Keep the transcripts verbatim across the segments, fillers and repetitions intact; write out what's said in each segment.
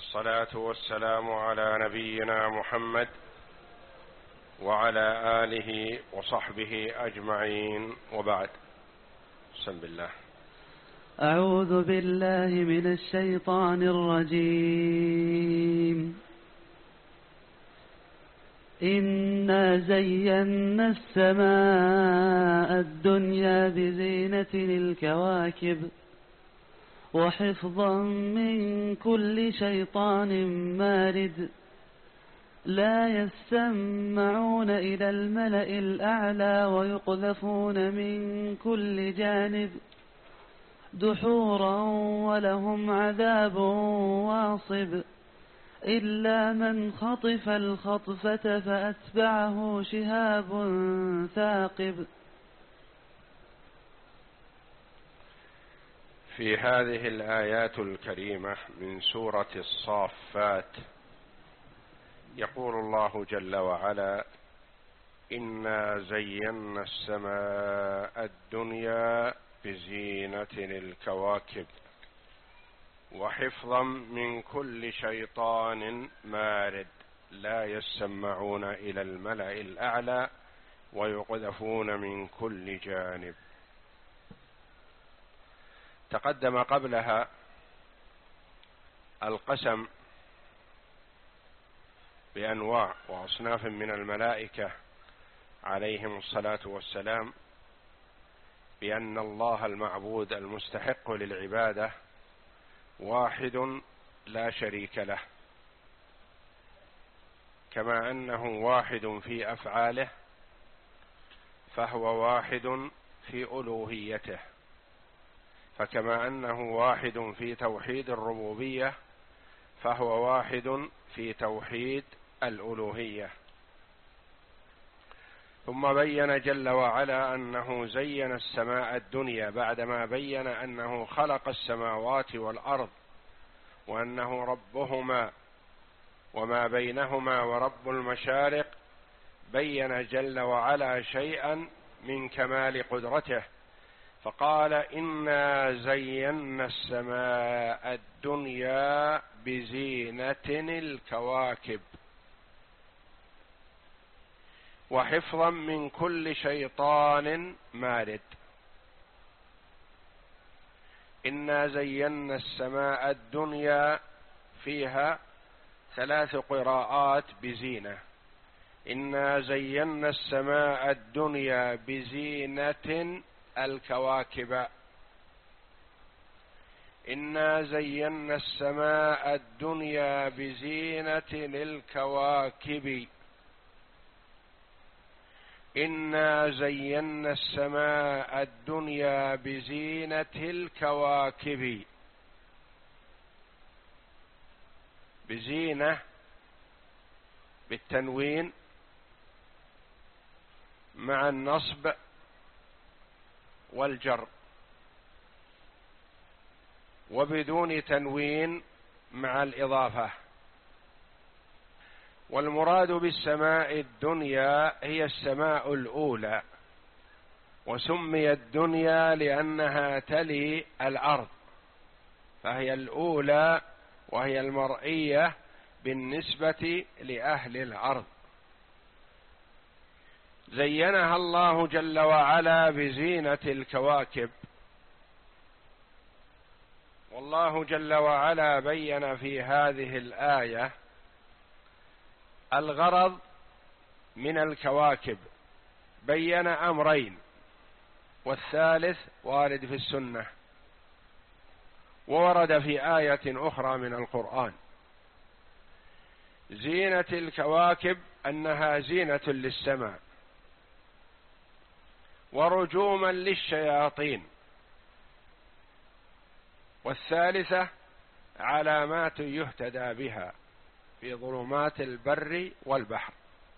والصلاة والسلام على نبينا محمد وعلى آله وصحبه أجمعين، وبعد. بسم الله. أعوذ بالله من الشيطان الرجيم. إنا زينا السماء الدنيا بزينة الكواكب وحفظا من كل شيطان مارد لا يسمعون إلى الملأ الأعلى ويقذفون من كل جانب دحورا ولهم عذاب واصب إلا من خطف الخطفة فأتبعه شهاب ثاقب. في هذه الآيات الكريمة من سورة الصافات يقول الله جل وعلا: إنا زينا السماء الدنيا بزينة الكواكب وحفظا من كل شيطان مارد لا يسمعون إلى الملأ الأعلى ويقذفون من كل جانب. تقدم قبلها القسم بأنواع وأصناف من الملائكة عليهم الصلاة والسلام، بأن الله المعبود المستحق للعبادة واحد لا شريك له، كما أنه واحد في أفعاله فهو واحد في ألوهيته، فكما أنه واحد في توحيد الربوبية فهو واحد في توحيد الألوهية. ثم بين جل وعلا أنه زين السماء الدنيا بعدما بين أنه خلق السماوات والأرض وأنه ربهما وما بينهما ورب المشارق، بين جل وعلا شيئا من كمال قدرته فقال: إنا زينا السماء الدنيا بزينة الكواكب وحفظا من كل شيطان مارد. إنا زينا السماء الدنيا فيها ثلاث قراءات بزينة: إنا زينا السماء الدنيا بزينة الكواكب، إنا زينا السماء الدنيا بزينة الكواكب، إنا زينا السماء الدنيا بزينة الكواكب. بزينة بالتنوين مع النصب والجر، وبدون تنوين مع الإضافة. والمراد بالسماء الدنيا هي السماء الأولى، وسميت الدنيا لأنها تلي الأرض، فهي الأولى وهي المرئية بالنسبة لأهل الأرض. زينها الله جل وعلا بزينة الكواكب، والله جل وعلا بين في هذه الآية الغرض من الكواكب، بين أمرين، والثالث وارد في السنة وورد في آية أخرى من القرآن. زينة الكواكب أنها زينة للسماء ورجوما للشياطين، والثالثة علامات يهتدى بها في ظلمات البر والبحر.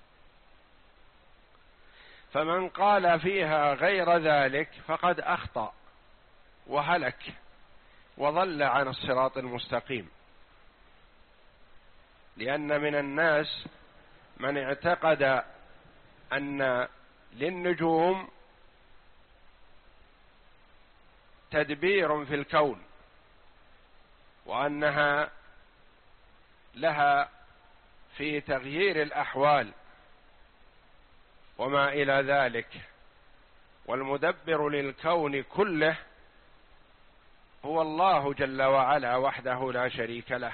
فمن قال فيها غير ذلك فقد أخطأ وهلك وضل عن الصراط المستقيم، لأن من الناس من اعتقد أن للنجوم تدبير في الكون، وأنها لها في تغيير الأحوال وما إلى ذلك، والمدبر للكون كله هو الله جل وعلا وحده لا شريك له.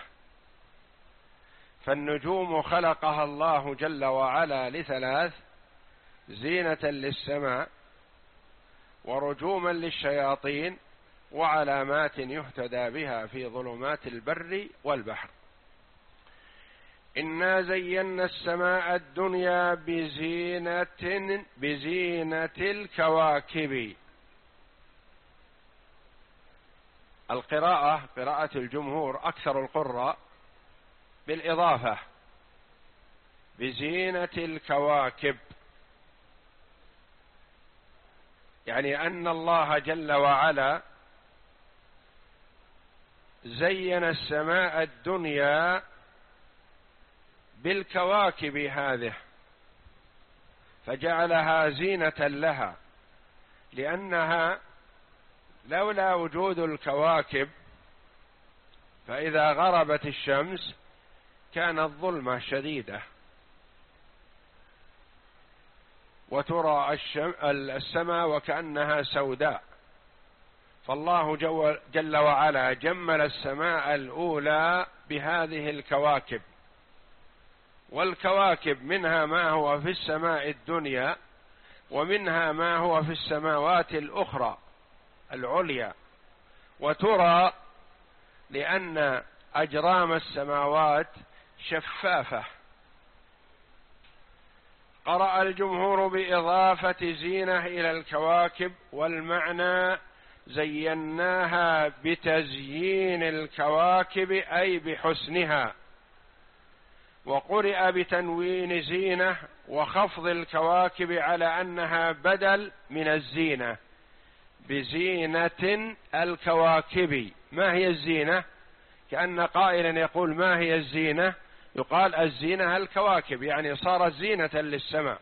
فالنجوم خلقها الله جل وعلا لثلاث: زينة للسماء، ورجوما للشياطين، وعلامات يهتدى بها في ظلمات البر والبحر. إنا زينا السماء الدنيا بزينة بزينة الكواكب. القراءة قراءة الجمهور أكثر القراء بالإضافة: بزينة الكواكب، يعني أن الله جل وعلا زين السماء الدنيا بالكواكب هذه، فجعلها زينة لها، لأنها لولا وجود الكواكب فإذا غربت الشمس كانت ظلمة شديدة، وترى السماء وكأنها سوداء. فالله جل وعلا جمل السماء الأولى بهذه الكواكب، والكواكب منها ما هو في السماء الدنيا، ومنها ما هو في السماوات الأخرى العليا، وترى لأن أجرام السماوات شفافة. قرأ الجمهور بإضافة زينة إلى الكواكب، والمعنى زيناها بتزيين الكواكب أي بحسنها. وقرئ بتنوين زينة وخفض الكواكب على أنها بدل من الزينة، بزينة الكواكب. ما هي الزينة؟ كأن قائلا يقول: ما هي الزينة؟ يقال الزينة الكواكب، يعني صارت زينة للسماء.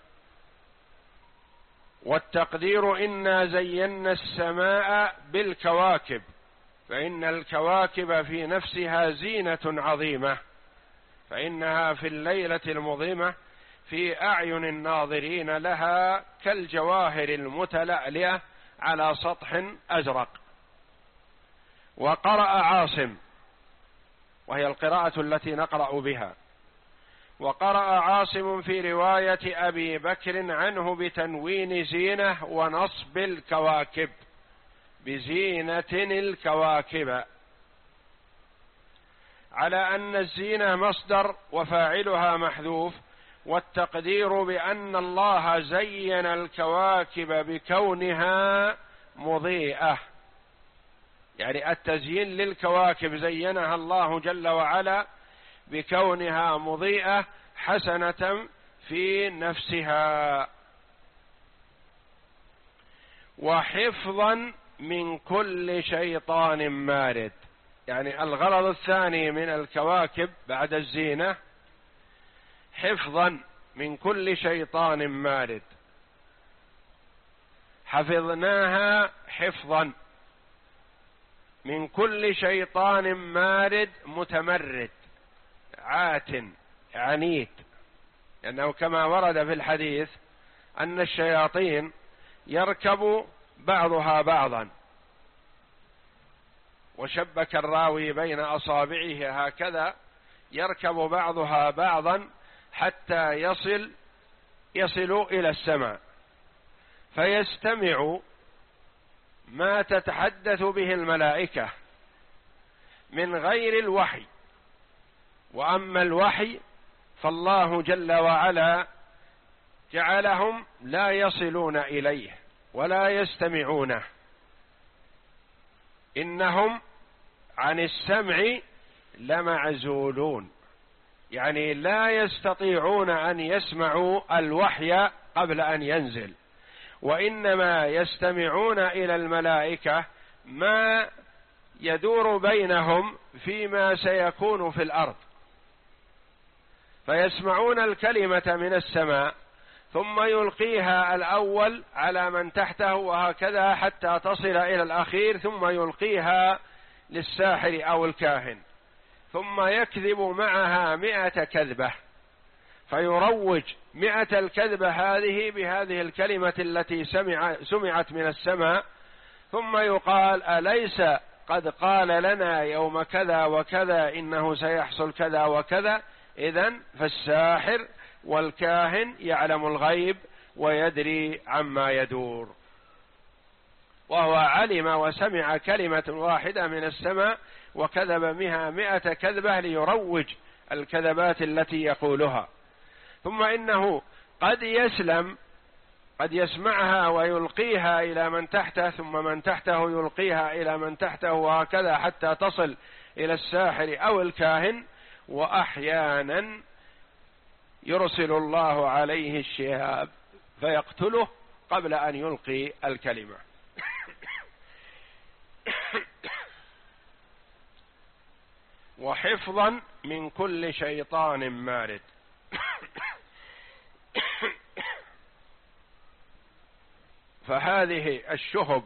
والتقدير: إنا زينا السماء بالكواكب، فإن الكواكب في نفسها زينة عظيمة، فإنها في الليلة المظلمة في أعين الناظرين لها كالجواهر المتلألئة على سطح أزرق. وقرأ عاصم، وهي القراءة التي نقرأ بها، وقرأ عاصم في رواية أبي بكر عنه بتنوين زينة ونصب الكواكب، بزينة الكواكب، على أن الزينة مصدر وفاعلها محذوف، والتقدير بأن الله زين الكواكب بكونها مضيئة، يعني التزيين للكواكب زينها الله جل وعلا بكونها مضيئة حسنة في نفسها، وحفظا من كل شيطان مارد. يعني الغرض الثاني من الكواكب بعد الزينة حفظا من كل شيطان مارد، حفظناها حفظا من كل شيطان مارد متمرد عات عنيد، لأنه كما ورد في الحديث أن الشياطين يركب بعضها بعضا، وشبك الراوي بين أصابعه هكذا، يركب بعضها بعضا حتى يصل يصل إلى السماء، فيستمع ما تتحدث به الملائكة من غير الوحي. وأما الوحي فالله جل وعلا جعلهم لا يصلون إليه ولا يستمعونه، إنهم عن السمع لمعزولون، يعني لا يستطيعون أن يسمعوا الوحي قبل أن ينزل، وإنما يستمعون إلى الملائكة ما يدور بينهم فيما سيكون في الأرض، فيسمعون الكلمة من السماء ثم يلقيها الأول على من تحته وهكذا حتى تصل إلى الأخير، ثم يلقيها للساحر أو الكاهن، ثم يكذب معها مئة كذبة، فيروج مئة الكذبة هذه بهذه الكلمة التي سمع سمعت من السماء، ثم يقال أليس قد قال لنا يوم كذا وكذا إنه سيحصل كذا وكذا؟ إذن فالساحر والكاهن يعلم الغيب ويدري عما يدور، وهو علم وسمع كلمة واحدة من السماء وكذب بها مئة كذبة ليروج الكذبات التي يقولها. ثم إنه قد يسلم، قد يسمعها ويلقيها إلى من تحته، ثم من تحته يلقيها إلى من تحته، وهكذا حتى تصل إلى الساحر أو الكاهن. وأحيانا يرسل الله عليه الشهاب فيقتله قبل أن يلقي الكلمة. وحفظا من كل شيطان مارد. فهذه الشهب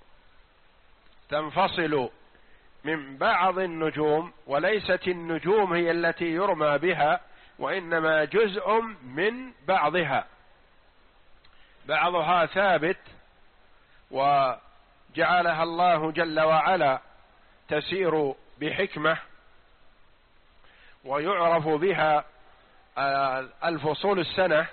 تنفصل من بعض النجوم، وليست النجوم هي التي يرمى بها، وإنما جزء من بعضها، بعضها ثابت وجعلها الله جل وعلا تسير بحكمة ويعرف بها الفصول السنة،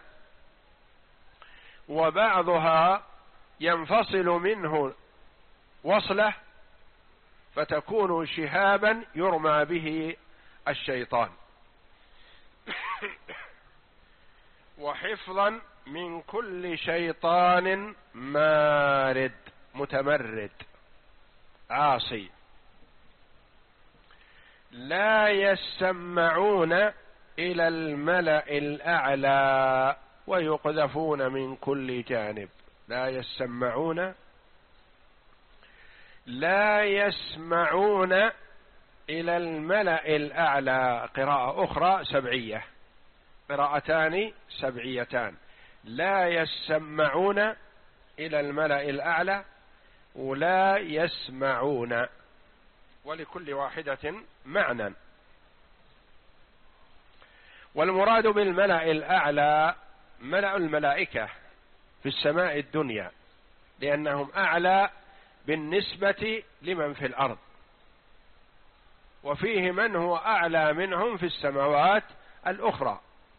وبعضها ينفصل منه وصله فتكون شهابا يرمى به الشيطان. وحفظا من كل شيطان مارد متمرد عاصي. لا يسمعون إلى الملأ الأعلى ويقذفون من كل جانب. لا يسمعون، لا يسمعون إلى الملأ الأعلى. قراءة أخرى سبعية، قراءتان سبعيتان. لا يسمعون إلى الملأ الأعلى ولا يسمعون، ولكل واحدة معنى. والمراد بالملأ الأعلى ملأ الملائكة في السماء الدنيا، لأنهم أعلى بالنسبة لمن في الأرض، وفيه من هو أعلى منهم في السماوات الأخرى.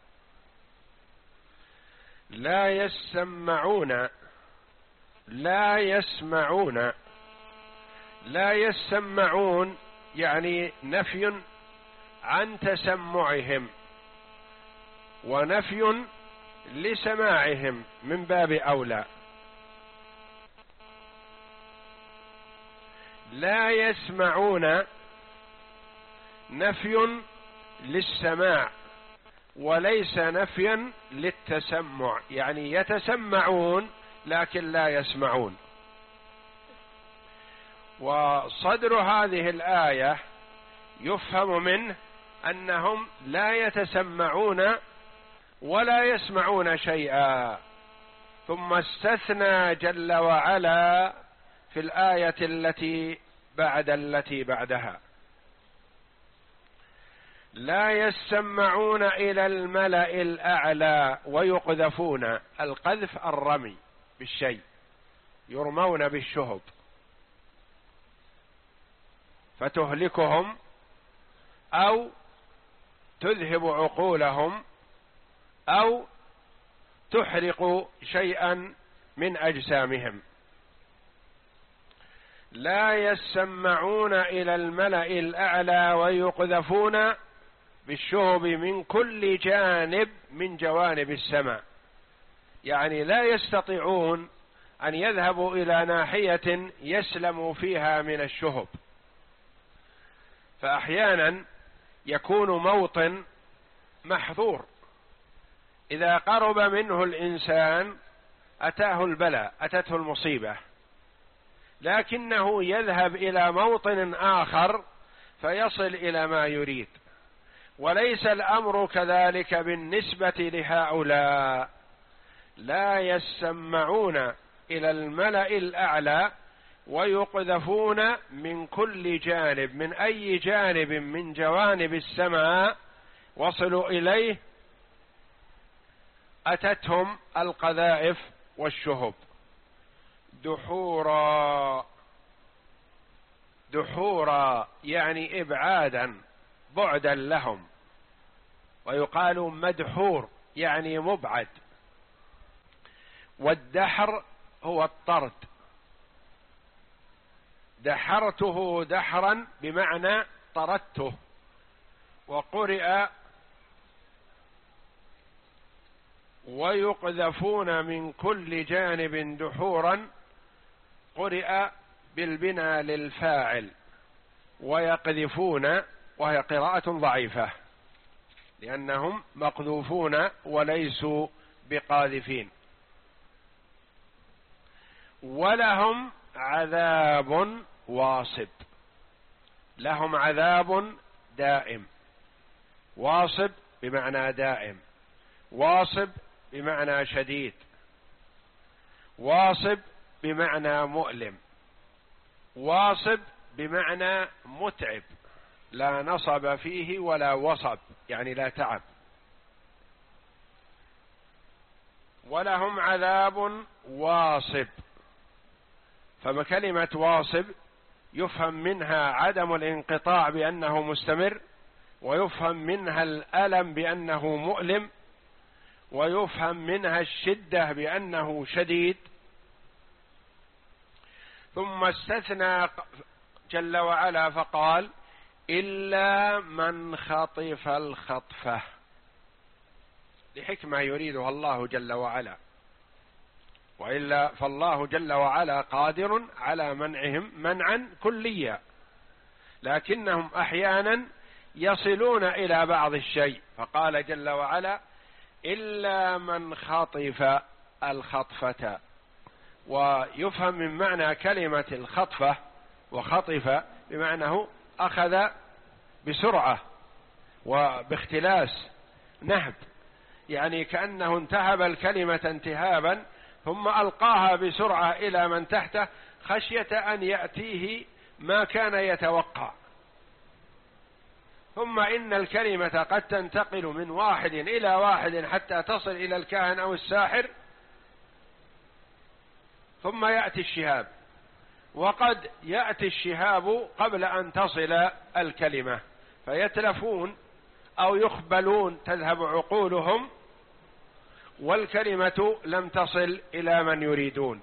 لا يسمعون، لا يسمعون، لا يسمعون يعني نفي عن تسمعهم ونفي لسماعهم من باب أولى. لا يسمعون نفي للسماع وليس نفيا للتسمع، يعني يتسمعون لكن لا يسمعون. وصدر هذه الآية يفهم منه أنهم لا يتسمعون ولا يسمعون شيئا، ثم استثنى جل وعلا في الآية التي بعد التي بعدها: لا يسمعون إلى الملأ الأعلى ويقذفون. القذف الرمي بالشيء، يرمون بالشهب فتهلكهم أو تذهب عقولهم أو تحرق شيئا من أجسامهم. لا يسمعون إلى الملأ الأعلى ويقذفون بالشهب من كل جانب من جوانب السماء، يعني لا يستطيعون أن يذهبوا إلى ناحية يسلموا فيها من الشهب. فأحيانا يكون موطن محظور، إذا قرب منه الإنسان أتاه البلاء، أتته المصيبة، لكنه يذهب إلى موطن آخر فيصل إلى ما يريد. وليس الأمر كذلك بالنسبة لهؤلاء. لا يسمعون إلى الملأ الأعلى ويقذفون من كل جانب، من أي جانب من جوانب السماء وصلوا إليه أتتهم القذائف والشهب. دحورا، دحورا يعني إبعادا، بعدا لهم. ويقال مدحور يعني مبعد. والدحر هو الطرد، دحرته دحرا بمعنى طردته. وقرئ ويقذفون من كل جانب دحورا، قرئ بالبناء للفاعل، ويقذفون، وهي قراءة ضعيفة لأنهم مقذوفون وليسوا بقاذفين. ولهم عذاب واصب، لهم عذاب دائم. واصب بمعنى دائم، واصب بمعنى شديد، واصب بمعنى مؤلم، واصب بمعنى متعب، لا نصب فيه ولا وصب يعني لا تعب. ولهم عذاب واصب، فكلمة واصب يفهم منها عدم الانقطاع بأنه مستمر، ويفهم منها الألم بأنه مؤلم، ويفهم منها الشدة بأنه شديد. ثم استثنى جل وعلا فقال إلا من خطف الخطفة، لحكمة يريدها الله جل وعلا، وإلا فالله جل وعلا قادر على منعهم منعا كليا، لكنهم أحيانا يصلون إلى بعض الشيء، فقال جل وعلا إلا من خطف الخطفة. ويفهم من معنى كلمة الخطفة وخطف بمعنى أخذ بسرعة وباختلاس، نهب، يعني كأنه انتهب الكلمة انتهابا ثم ألقاها بسرعة إلى من تحته خشية أن يأتيه ما كان يتوقع. ثم إن الكلمة قد تنتقل من واحد إلى واحد حتى تصل إلى الكاهن أو الساحر، ثم يأتي الشهاب، وقد يأتي الشهاب قبل أن تصل الكلمة فيتلفون أو يخبلون، تذهب عقولهم والكلمة لم تصل إلى من يريدون.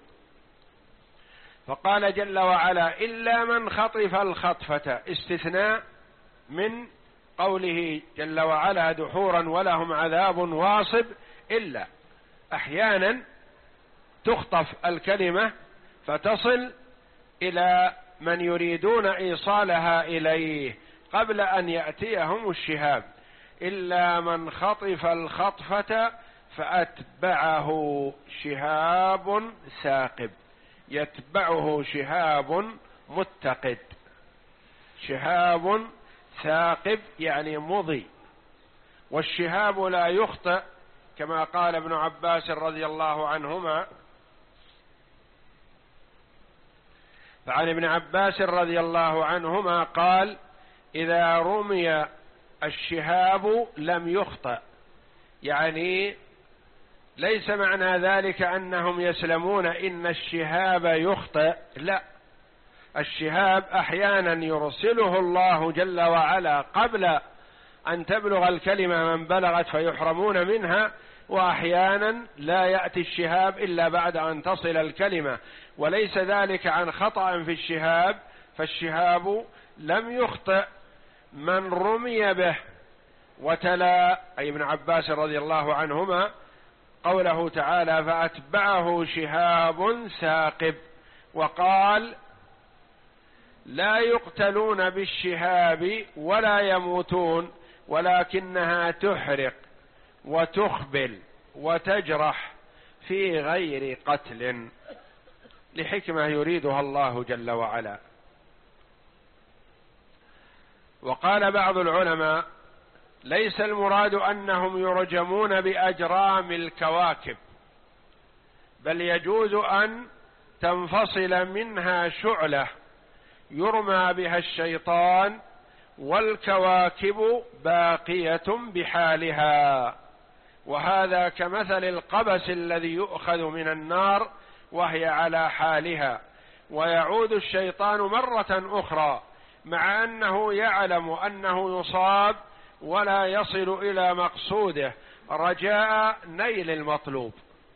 فقال جل وعلا إلا من خطف الخطفة، استثناء من قوله جل وعلا دحورا ولهم عذاب واصب. إلا أحيانا تخطف الكلمة فتصل إلى من يريدون إيصالها إليه قبل أن يأتيهم الشهاب. إلا من خطف الخطفة فأتبعه شهاب ثاقب، يتبعه شهاب متقد. شهاب ثاقب يعني مضي، والشهاب لا يخطئ كما قال ابن عباس رضي الله عنهما. فعن ابن عباس رضي الله عنهما قال إذا رمي الشهاب لم يخطئ، يعني ليس معنى ذلك أنهم يسلمون إن الشهاب يخطئ، لا، الشهاب أحيانا يرسله الله جل وعلا قبل أن تبلغ الكلمة من بلغت فيحرمون منها، وأحيانا لا يأتي الشهاب إلا بعد أن تصل الكلمة، وليس ذلك عن خطأ في الشهاب، فالشهاب لم يخطئ من رمي به. وتلا أي ابن عباس رضي الله عنهما قوله تعالى فأتبعه شهاب ثاقب، وقال لا يقتلون بالشهاب ولا يموتون ولكنها تحرق وتخبل وتجرح في غير قتل، لحكمة يريدها الله جل وعلا. وقال بعض العلماء ليس المراد أنهم يرجمون بأجرام الكواكب، بل يجوز أن تنفصل منها شعلة يرمى بها الشيطان، والكواكب باقية بحالها. وهذا كمثل القبس الذي يؤخذ من النار وهي على حالها، ويعود الشيطان مرة أخرى مع أنه يعلم أنه يصاب ولا يصل إلى مقصوده رجاء نيل المطلوب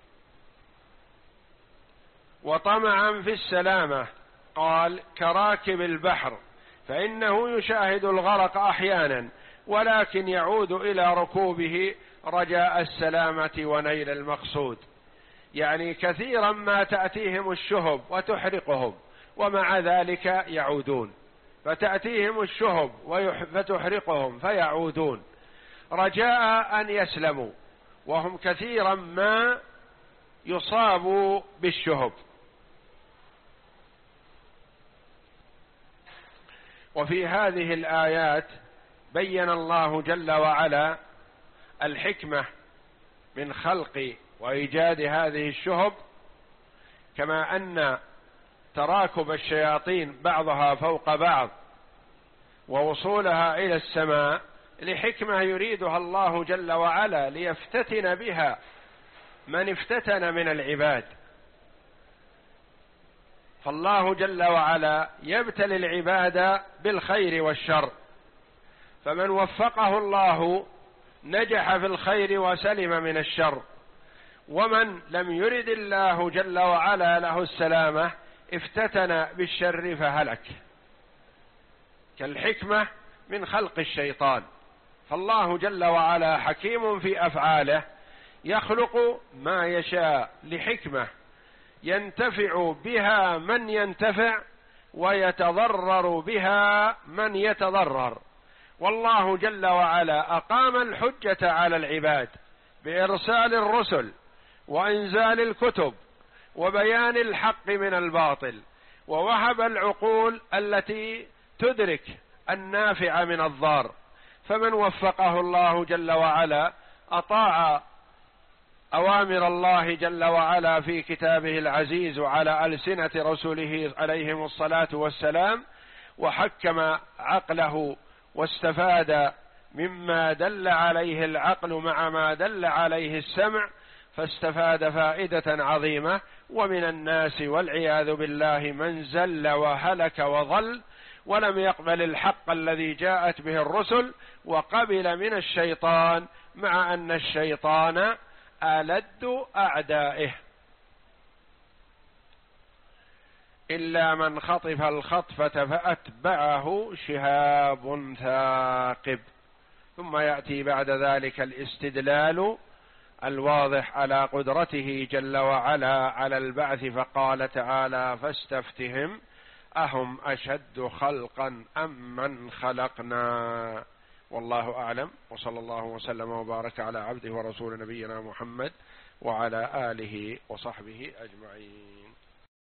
وطمعا في السلامة. قال كراكب البحر، فإنه يشاهد الغرق أحيانا ولكن يعود إلى ركوبه رجاء السلامة ونيل المقصود. يعني كثيرا ما تأتيهم الشهب وتحرقهم ومع ذلك يعودون، فتأتيهم الشهب فتحرقهم فيعودون رجاء أن يسلموا، وهم كثيرا ما يصابوا بالشهب. وفي هذه الآيات بين الله جل وعلا الحكمة من خلق وإيجاد هذه الشهب، كما أن تراكب الشياطين بعضها فوق بعض ووصولها إلى السماء لحكمة يريدها الله جل وعلا ليفتتن بها من افتتن من العباد. فالله جل وعلا يبتلي العباد بالخير والشر، فمن وفقه الله نجح في الخير وسلم من الشر، ومن لم يرد الله جل وعلا له السلامة افتتن بالشر فهلك. كالحكمة من خلق الشيطان، فالله جل وعلا حكيم في أفعاله، يخلق ما يشاء لحكمة ينتفع بها من ينتفع ويتضرر بها من يتضرر. والله جل وعلا أقام الحجة على العباد بإرسال الرسل وإنزال الكتب وبيان الحق من الباطل، ووهب العقول التي تدرك النافع من الضار. فمن وفقه الله جل وعلا أطاع أوامر الله جل وعلا في كتابه العزيز وعلى ألسنة رسله عليهم الصلاة والسلام، وحكم عقله واستفاد مما دل عليه العقل مع ما دل عليه السمع، فاستفاد فائدة عظيمة. ومن الناس والعياذ بالله من زل وهلك وضل ولم يقبل الحق الذي جاءت به الرسل، وقبل من الشيطان، مع أن الشيطان ألد أعدائه. إلا من خطف الخطفة فأتبعه شهاب ثاقب. ثم يأتي بعد ذلك الاستدلال الواضح على قدرته جل وعلا على البعث، فقال تعالى فاستفتهم أهم أشد خلقا أم من خلقنا. والله أعلم، وصلى الله وسلم وبارك على عبده ورسول نبينا محمد وعلى آله وصحبه أجمعين.